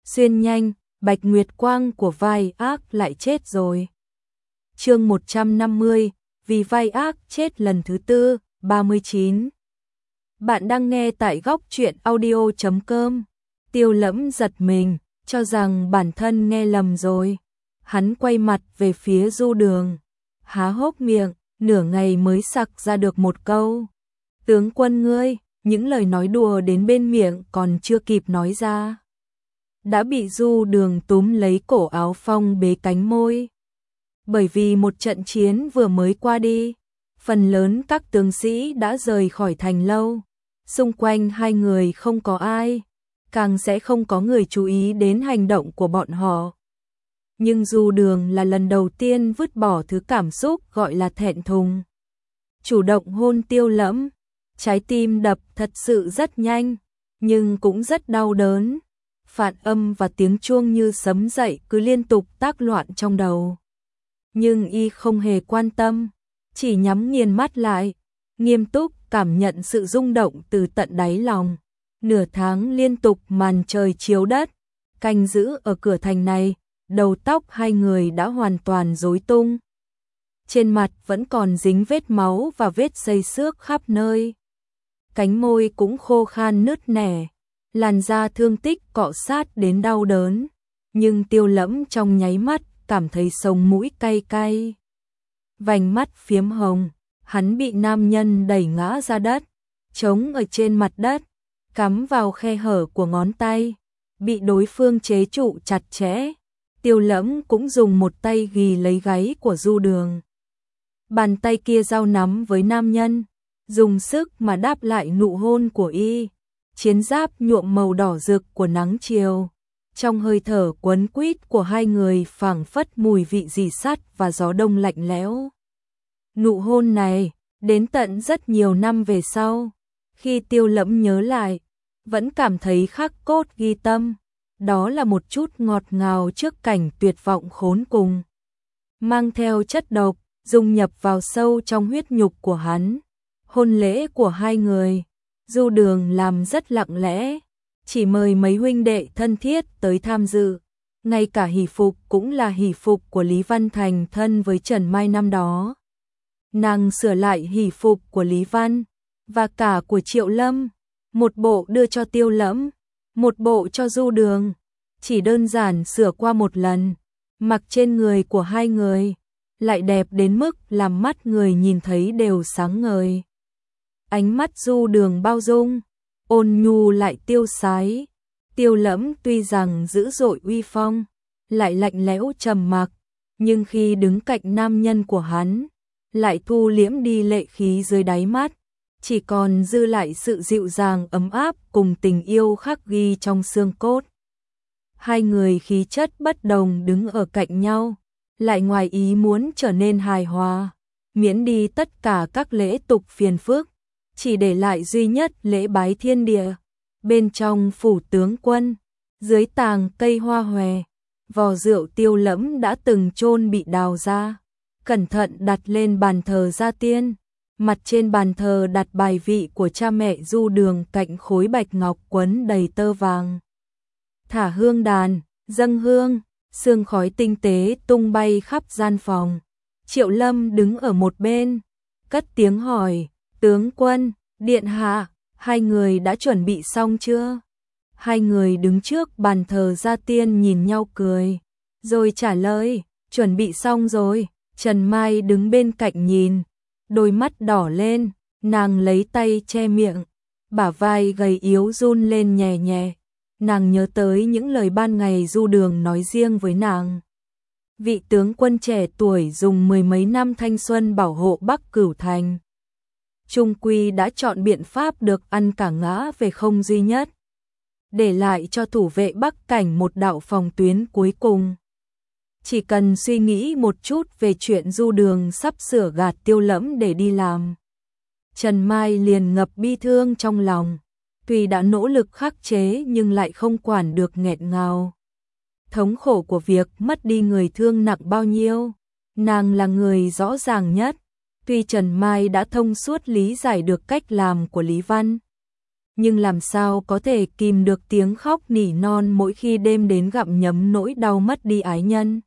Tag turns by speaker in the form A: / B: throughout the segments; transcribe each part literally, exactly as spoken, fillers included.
A: xuyên nhanh, Bạch Nguyệt Quang của vai ác lại chết rồi. Chương một trăm năm mươi, vì vai ác chết lần thứ tư, ba mươi chín. Bạn đang nghe tại góc truyện audio chấm com. Tiêu Lẫm giật mình, cho rằng bản thân nghe lầm rồi. Hắn quay mặt về phía Du Đường, há hốc miệng, nửa ngày mới sặc ra được một câu. Tướng quân ngươi, những lời nói đùa đến bên miệng còn chưa kịp nói ra, đã bị Du Đường túm lấy cổ áo phong bế cánh môi. Bởi vì một trận chiến vừa mới qua đi, phần lớn các tướng sĩ đã rời khỏi thành lâu, xung quanh hai người không có ai, càng sẽ không có người chú ý đến hành động của bọn họ. Nhưng Du Đường là lần đầu tiên vứt bỏ thứ cảm xúc gọi là thẹn thùng, chủ động hôn Tiêu Lẫm. Trái tim đập thật sự rất nhanh, nhưng cũng rất đau đớn. Phản âm và tiếng chuông như sấm dậy cứ liên tục tác loạn trong đầu. Nhưng y không hề quan tâm, chỉ nhắm nghiền mắt lại, nghiêm túc cảm nhận sự rung động từ tận đáy lòng. Nửa tháng liên tục màn trời chiếu đất, canh giữ ở cửa thành này, đầu tóc hai người đã hoàn toàn rối tung. Trên mặt vẫn còn dính vết máu và vết xây xước khắp nơi. Cánh môi cũng khô khan nứt nẻ, làn da thương tích cọ sát đến đau đớn. Nhưng Tiêu Lẫm trong nháy mắt cảm thấy sống mũi cay cay, vành mắt phiếm hồng. Hắn bị nam nhân đẩy ngã ra đất, trống ở trên mặt đất, cắm vào khe hở của ngón tay, bị đối phương chế trụ chặt chẽ. Tiêu Lẫm cũng dùng một tay ghì lấy gáy của Du Đường, bàn tay kia giao nắm với nam nhân, dùng sức mà đáp lại nụ hôn của y. Chiến giáp nhuộm màu đỏ rực của nắng chiều, trong hơi thở quấn quýt của hai người phảng phất mùi vị rỉ sắt và gió đông lạnh lẽo. Nụ hôn này, đến tận rất nhiều năm về sau, khi Tiêu Lẫm nhớ lại, vẫn cảm thấy khắc cốt ghi tâm. Đó là một chút ngọt ngào trước cảnh tuyệt vọng khốn cùng, mang theo chất độc, dung nhập vào sâu trong huyết nhục của hắn. Hôn lễ của hai người, Du Đường làm rất lặng lẽ, chỉ mời mấy huynh đệ thân thiết tới tham dự. Ngay cả hỷ phục cũng là hỷ phục của Lý Văn thành thân với Trần Mai năm đó. Nàng sửa lại hỷ phục của Lý Văn và cả của Triệu Lâm, một bộ đưa cho Tiêu Lẫm, một bộ cho Du Đường, chỉ đơn giản sửa qua một lần, mặc trên người của hai người, lại đẹp đến mức làm mắt người nhìn thấy đều sáng ngời. Ánh mắt Du Đường bao dung, ôn nhu lại tiêu sái. Tiêu Lẫm tuy rằng dữ dội uy phong, lại lạnh lẽo trầm mặc, nhưng khi đứng cạnh nam nhân của hắn, lại thu liễm đi lệ khí dưới đáy mắt, chỉ còn dư lại sự dịu dàng ấm áp cùng tình yêu khắc ghi trong xương cốt. Hai người khí chất bất đồng đứng ở cạnh nhau, lại ngoài ý muốn trở nên hài hòa, miễn đi tất cả các lễ tục phiền phức, chỉ để lại duy nhất lễ bái thiên địa. Bên trong phủ tướng quân, dưới tàng cây hoa hòe, vò rượu Tiêu Lẫm đã từng chôn bị đào ra, cẩn thận đặt lên bàn thờ gia tiên. Mặt trên bàn thờ đặt bài vị của cha mẹ Du Đường cạnh khối bạch ngọc quấn đầy tơ vàng. Thả hương đàn, dâng hương, sương khói tinh tế tung bay khắp gian phòng. Triệu Lâm đứng ở một bên, cất tiếng hỏi, tướng quân, điện hạ, hai người đã chuẩn bị xong chưa? Hai người đứng trước bàn thờ gia tiên nhìn nhau cười, rồi trả lời, chuẩn bị xong rồi. Trần Mai đứng bên cạnh nhìn, đôi mắt đỏ lên, nàng lấy tay che miệng, bả vai gầy yếu run lên nhẹ nhẹ. Nàng nhớ tới những lời ban ngày Du Đường nói riêng với nàng. Vị tướng quân trẻ tuổi dùng mười mấy năm thanh xuân bảo hộ Bắc Cửu Thành, chung quy đã chọn biện pháp được ăn cả ngã về không duy nhất, để lại cho thủ vệ Bắc Cảnh một đạo phòng tuyến cuối cùng. Chỉ cần suy nghĩ một chút về chuyện Du Đường sắp sửa gạt Tiêu Lẫm để đi làm, Trần Mai liền ngập bi thương trong lòng. Tuy đã nỗ lực khắc chế nhưng lại không quản được nghẹn ngào. Thống khổ của việc mất đi người thương nặng bao nhiêu, nàng là người rõ ràng nhất. Tuy Trần Mai đã thông suốt lý giải được cách làm của Lý Văn, nhưng làm sao có thể kìm được tiếng khóc nỉ non mỗi khi đêm đến gặm nhấm nỗi đau mất đi ái nhân.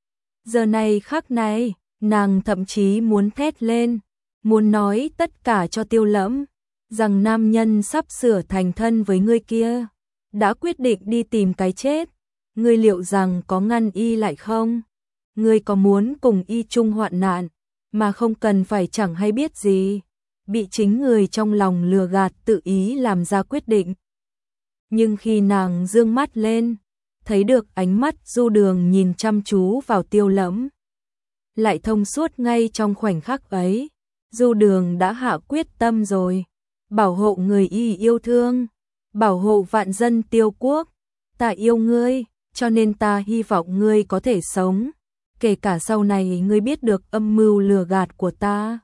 A: Giờ này khắc này, nàng thậm chí muốn thét lên, muốn nói tất cả cho Tiêu Lẫm, rằng nam nhân sắp sửa thành thân với người kia, đã quyết định đi tìm cái chết, ngươi liệu rằng có ngăn y lại không? Ngươi có muốn cùng y chung hoạn nạn, mà không cần phải chẳng hay biết gì, bị chính người trong lòng lừa gạt tự ý làm ra quyết định. Nhưng khi nàng dương mắt lên, thấy được ánh mắt Du Đường nhìn chăm chú vào Tiêu Lẫm, lại thông suốt ngay trong khoảnh khắc ấy, Du Đường đã hạ quyết tâm rồi, bảo hộ người y yêu thương, bảo hộ vạn dân Tiêu quốc, ta yêu ngươi, cho nên ta hy vọng ngươi có thể sống, kể cả sau này ngươi biết được âm mưu lừa gạt của ta,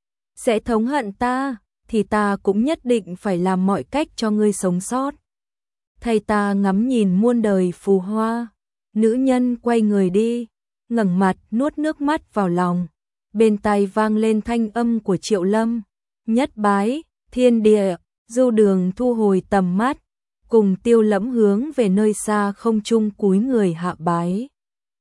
A: sẽ thống hận ta, thì ta cũng nhất định phải làm mọi cách cho ngươi sống sót. Thay ta ngắm nhìn muôn đời phù hoa. Nữ nhân quay người đi, ngẩng mặt nuốt nước mắt vào lòng, bên tai vang lên thanh âm của Triệu Lâm, nhất bái, thiên địa. Du Đường thu hồi tầm mắt, cùng Tiêu Lẫm hướng về nơi xa không trung cúi người hạ bái.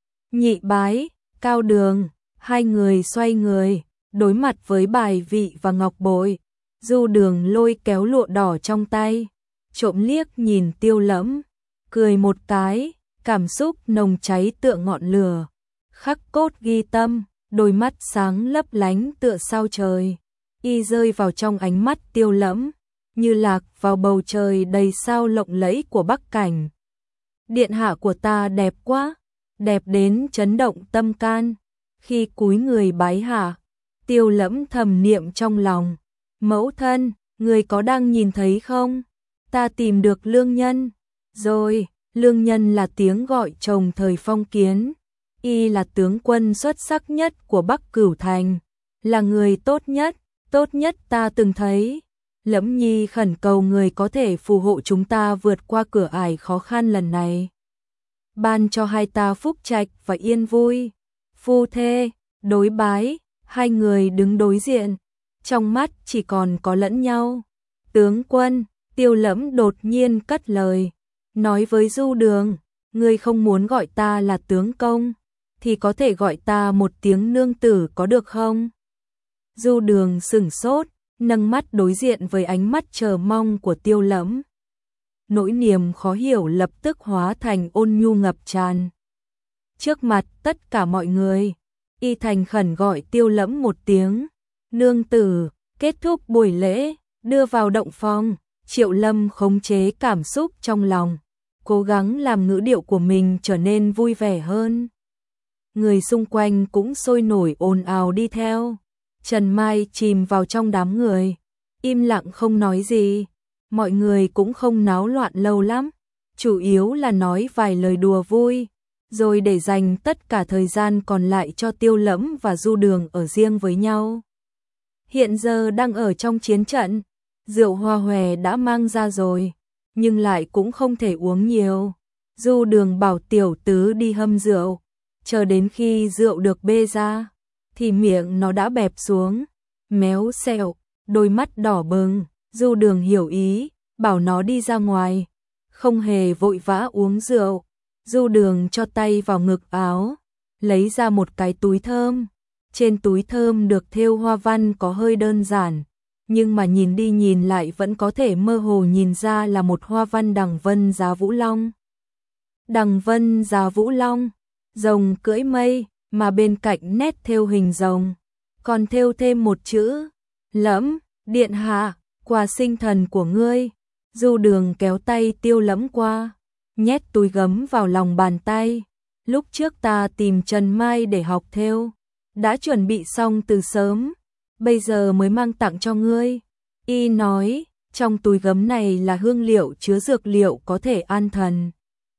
A: Nhị bái, cao đường, hai người xoay người, đối mặt với bài vị và ngọc bội. Du Đường lôi kéo lụa đỏ trong tay, trộm liếc nhìn Tiêu Lẫm, cười một cái, cảm xúc nồng cháy tựa ngọn lửa, khắc cốt ghi tâm, đôi mắt sáng lấp lánh tựa sao trời. Y rơi vào trong ánh mắt Tiêu Lẫm, như lạc vào bầu trời đầy sao lộng lẫy của Bắc Cảnh. Điện hạ của ta đẹp quá, đẹp đến chấn động tâm can. Khi cúi người bái hạ, Tiêu Lẫm thầm niệm trong lòng, mẫu thân, người có đang nhìn thấy không? Ta tìm được lương nhân. Rồi, lương nhân là tiếng gọi chồng thời phong kiến. Y là tướng quân xuất sắc nhất của Bắc Cửu Thành, là người tốt nhất, tốt nhất ta từng thấy. Lẫm nhi khẩn cầu người có thể phù hộ chúng ta vượt qua cửa ải khó khăn lần này. Ban cho hai ta phúc trạch và yên vui. Phu thê, đối bái, hai người đứng đối diện, trong mắt chỉ còn có lẫn nhau. Tướng quân, Tiêu Lẫm đột nhiên cất lời, nói với Du Đường, ngươi không muốn gọi ta là tướng công, thì có thể gọi ta một tiếng nương tử có được không? Du Đường sửng sốt, nâng mắt đối diện với ánh mắt chờ mong của Tiêu Lẫm. Nỗi niềm khó hiểu lập tức hóa thành ôn nhu ngập tràn. Trước mặt tất cả mọi người, y thành khẩn gọi Tiêu Lẫm một tiếng nương tử. Kết thúc buổi lễ, đưa vào động phòng, Triệu Lâm khống chế cảm xúc trong lòng, cố gắng làm ngữ điệu của mình trở nên vui vẻ hơn. Người xung quanh cũng sôi nổi ồn ào đi theo. Trần Mai chìm vào trong đám người, im lặng không nói gì. Mọi người cũng không náo loạn lâu lắm, chủ yếu là nói vài lời đùa vui, rồi để dành tất cả thời gian còn lại cho Tiêu Lẫm và Du Đường ở riêng với nhau. Hiện giờ đang ở trong chiến trận, rượu hoa hòe đã mang ra rồi, nhưng lại cũng không thể uống nhiều. Du Đường bảo tiểu tứ đi hâm rượu, chờ đến khi rượu được bê ra, thì miệng nó đã bẹp xuống, méo xẹo, đôi mắt đỏ bừng. Du Đường hiểu ý, bảo nó đi ra ngoài, không hề vội vã uống rượu. Du Đường cho tay vào ngực áo, lấy ra một cái túi thơm. Trên túi thơm được thêu hoa văn có hơi đơn giản, nhưng mà nhìn đi nhìn lại vẫn có thể mơ hồ nhìn ra là một hoa văn đằng vân giá vũ long. Đằng vân giá vũ long, rồng cưỡi mây, mà bên cạnh nét thêu hình rồng, còn thêu thêm một chữ, Lẫm, điện hạ, quà sinh thần của ngươi. Du Đường kéo tay Tiêu Lẫm qua, nhét túi gấm vào lòng bàn tay. Lúc trước ta tìm Trần Mai để học thêu, đã chuẩn bị xong từ sớm, bây giờ mới mang tặng cho ngươi. Y nói, trong túi gấm này là hương liệu chứa dược liệu có thể an thần.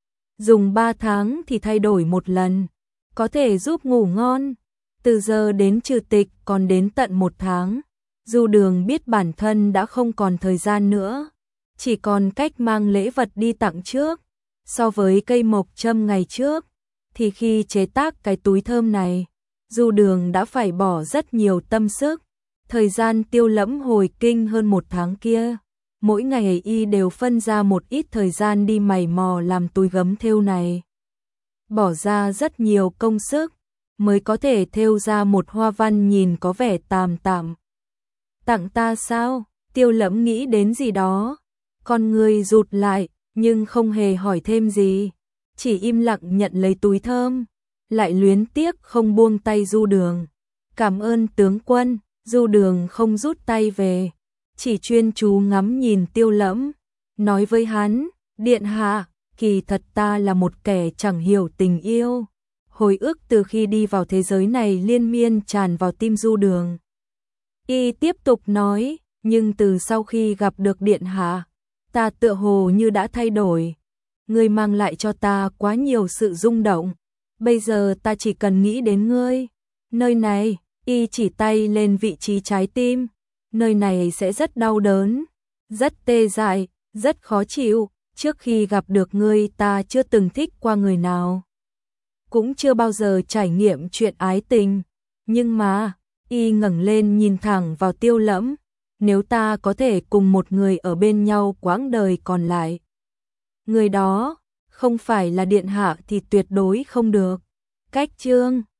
A: Dùng ba tháng thì thay đổi một lần, có thể giúp ngủ ngon. Từ giờ đến trừ tịch còn đến tận một tháng. Du Đường biết bản thân đã không còn thời gian nữa, chỉ còn cách mang lễ vật đi tặng trước. So với cây mộc châm ngày trước, thì khi chế tác cái túi thơm này, Du Đường đã phải bỏ rất nhiều tâm sức. Thời gian Tiêu Lẫm hồi kinh hơn một tháng kia, mỗi ngày y đều phân ra một ít thời gian đi mày mò làm túi gấm thêu này. Bỏ ra rất nhiều công sức mới có thể thêu ra một hoa văn nhìn có vẻ tàm tạm. Tặng ta sao? Tiêu Lẫm nghĩ đến gì đó, con người rụt lại, nhưng không hề hỏi thêm gì, chỉ im lặng nhận lấy túi thơm, lại luyến tiếc không buông tay Du Đường. Cảm ơn tướng quân. Du Đường không rút tay về, chỉ chuyên chú ngắm nhìn Tiêu Lẫm, nói với hắn, điện hạ, kỳ thật ta là một kẻ chẳng hiểu tình yêu. Hồi ức từ khi đi vào thế giới này liên miên tràn vào tim Du Đường. Y tiếp tục nói, nhưng từ sau khi gặp được điện hạ, ta tựa hồ như đã thay đổi. Ngươi mang lại cho ta quá nhiều sự rung động, bây giờ ta chỉ cần nghĩ đến ngươi. Nơi này, y chỉ tay lên vị trí trái tim, nơi này sẽ rất đau đớn, rất tê dại, rất khó chịu. Trước khi gặp được ngươi ta chưa từng thích qua người nào, cũng chưa bao giờ trải nghiệm chuyện ái tình, nhưng mà, y ngẩng lên nhìn thẳng vào Tiêu Lẫm, nếu ta có thể cùng một người ở bên nhau quãng đời còn lại, người đó không phải là điện hạ thì tuyệt đối không được. Cách chương